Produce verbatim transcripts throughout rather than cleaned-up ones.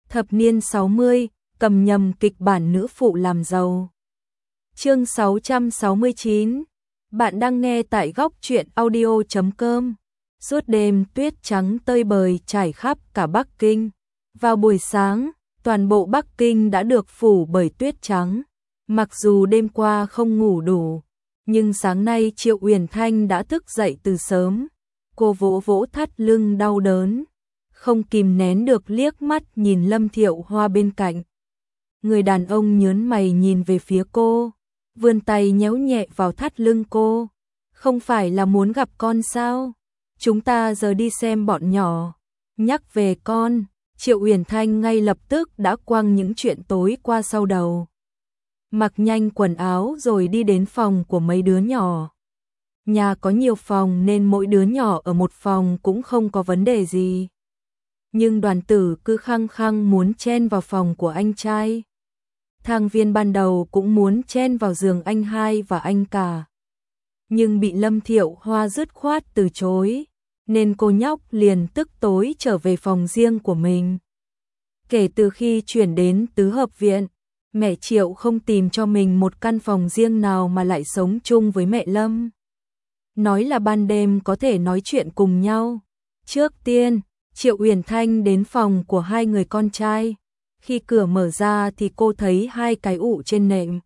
Thập niên sáu mươi, cầm nhầm kịch bản nữ phụ làm giàu. Chương sáu trăm sáu mươi chín. Bạn đang nghe tại góc truyện audio chấm com. Suốt đêm tuyết trắng tơi bời trải khắp cả Bắc Kinh. Vào buổi sáng, toàn bộ Bắc Kinh đã được phủ bởi tuyết trắng. Mặc dù đêm qua không ngủ đủ, nhưng sáng nay Triệu Uyển Thanh đã thức dậy từ sớm. Cô vỗ vỗ thắt lưng đau đớn, không kìm nén được liếc mắt nhìn Lâm Thiệu Hoa bên cạnh. Người đàn ông nhớn mày nhìn về phía cô, vươn tay nhéo nhẹ vào thắt lưng cô. Không phải là muốn gặp con sao? Chúng ta giờ đi xem bọn nhỏ. Nhắc về con, Triệu Uyển Thanh ngay lập tức đã quăng những chuyện tối qua sau đầu. Mặc nhanh quần áo rồi đi đến phòng của mấy đứa nhỏ. Nhà có nhiều phòng nên mỗi đứa nhỏ ở một phòng cũng không có vấn đề gì. Nhưng Đoàn Tử cứ khăng khăng muốn chen vào phòng của anh trai. Thang Viên ban đầu cũng muốn chen vào giường anh hai và anh cả. Nhưng bị Lâm Thiệu Hoa dứt khoát từ chối, nên cô nhóc liền tức tối trở về phòng riêng của mình. Kể từ khi chuyển đến tứ hợp viện, mẹ Triệu không tìm cho mình một căn phòng riêng nào mà lại sống chung với mẹ Lâm. Nói là ban đêm có thể nói chuyện cùng nhau. Trước tiên, Triệu Uyển Thanh đến phòng của hai người con trai. Khi cửa mở ra thì cô thấy hai cái ụ trên nệm.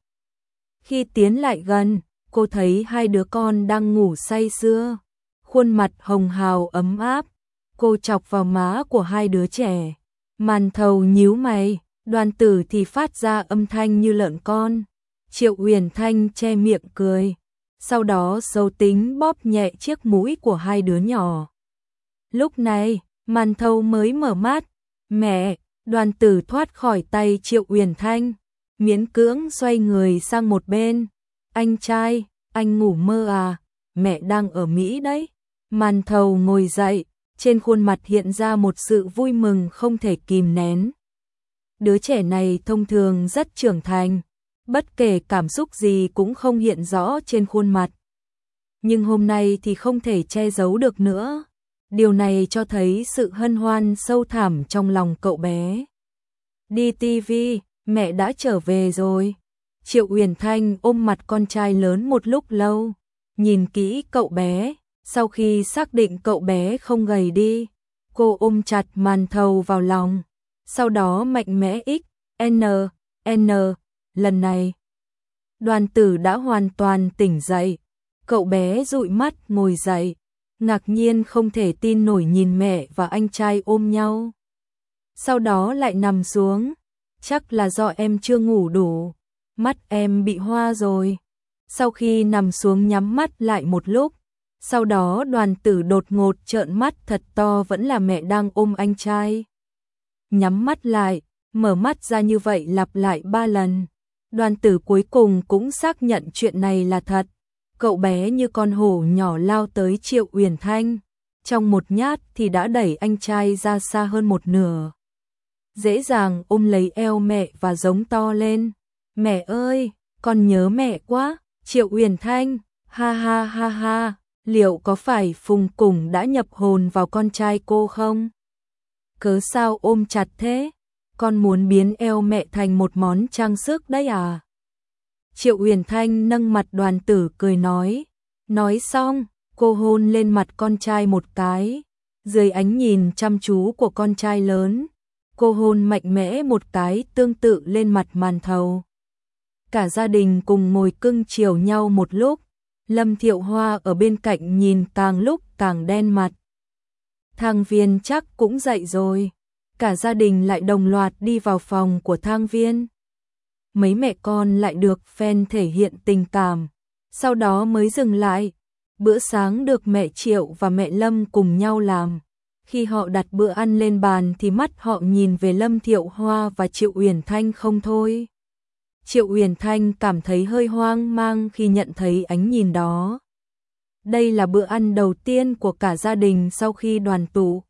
Khi tiến lại gần, cô thấy hai đứa con đang ngủ say sưa. Khuôn mặt hồng hào ấm áp. Cô chọc vào má của hai đứa trẻ. Màn Thầu nhíu mày, Đoàn Tử thì phát ra âm thanh như lợn con. Triệu Uyển Thanh che miệng cười. Sau đó sâu tính bóp nhẹ chiếc mũi của hai đứa nhỏ. Lúc này, Màn Thầu mới mở mắt. Mẹ! Đoàn Tử thoát khỏi tay Triệu Uyển Thanh, miễn cưỡng xoay người sang một bên. Anh trai, anh ngủ mơ à? Mẹ đang ở Mỹ đấy. Màn Thầu ngồi dậy, trên khuôn mặt hiện ra một sự vui mừng không thể kìm nén. Đứa trẻ này thông thường rất trưởng thành, bất kể cảm xúc gì cũng không hiện rõ trên khuôn mặt. Nhưng hôm nay thì không thể che giấu được nữa. Điều này cho thấy sự hân hoan sâu thẳm trong lòng cậu bé. Đi tivi, mẹ đã trở về rồi. Triệu Uyển Thanh ôm mặt con trai lớn một lúc lâu, nhìn kỹ cậu bé. Sau khi xác định cậu bé không gầy đi, cô ôm chặt Màn Thầu vào lòng. Sau đó mạnh mẽ x, n, n, lần này. Đoàn Tử đã hoàn toàn tỉnh dậy. Cậu bé dụi mắt ngồi dậy, ngạc nhiên không thể tin nổi nhìn mẹ và anh trai ôm nhau. Sau đó lại nằm xuống. Chắc là do em chưa ngủ đủ, mắt em bị hoa rồi. Sau khi nằm xuống nhắm mắt lại một lúc, sau đó Đoàn Tử đột ngột trợn mắt thật to, vẫn là mẹ đang ôm anh trai. Nhắm mắt lại, mở mắt ra như vậy lặp lại ba lần. Đoàn Tử cuối cùng cũng xác nhận chuyện này là thật. Cậu bé như con hổ nhỏ lao tới Triệu Uyển Thanh. Trong một nhát thì đã đẩy anh trai ra xa hơn một nửa. Dễ dàng ôm lấy eo mẹ và giống to lên. Mẹ ơi, con nhớ mẹ quá. Triệu Uyển Thanh, ha ha ha ha, liệu có phải Phùng Củng đã nhập hồn vào con trai cô không? Cớ sao ôm chặt thế? Con muốn biến eo mẹ thành một món trang sức đấy à? Triệu Uyển Thanh nâng mặt Đoàn Tử cười nói. Nói xong, cô hôn lên mặt con trai một cái. Dưới ánh nhìn chăm chú của con trai lớn, cô hôn mạnh mẽ một cái tương tự lên mặt Màn Thầu. Cả gia đình cùng ngồi cưng chiều nhau một lúc. Lâm Thiệu Hoa ở bên cạnh nhìn càng lúc càng đen mặt. Thang Viên chắc cũng dậy rồi. Cả gia đình lại đồng loạt đi vào phòng của Thang Viên. Mấy mẹ con lại được fan thể hiện tình cảm, sau đó mới dừng lại. Bữa sáng được mẹ Triệu và mẹ Lâm cùng nhau làm. Khi họ đặt bữa ăn lên bàn thì mắt họ nhìn về Lâm Thiệu Hoa và Triệu Uyển Thanh không thôi. Triệu Uyển Thanh cảm thấy hơi hoang mang khi nhận thấy ánh nhìn đó. Đây là bữa ăn đầu tiên của cả gia đình sau khi đoàn tụ,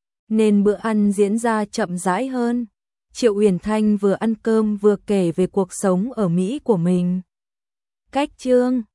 nên bữa ăn diễn ra chậm rãi hơn. Triệu Uyển Thanh vừa ăn cơm vừa kể về cuộc sống ở Mỹ của mình. Cách chương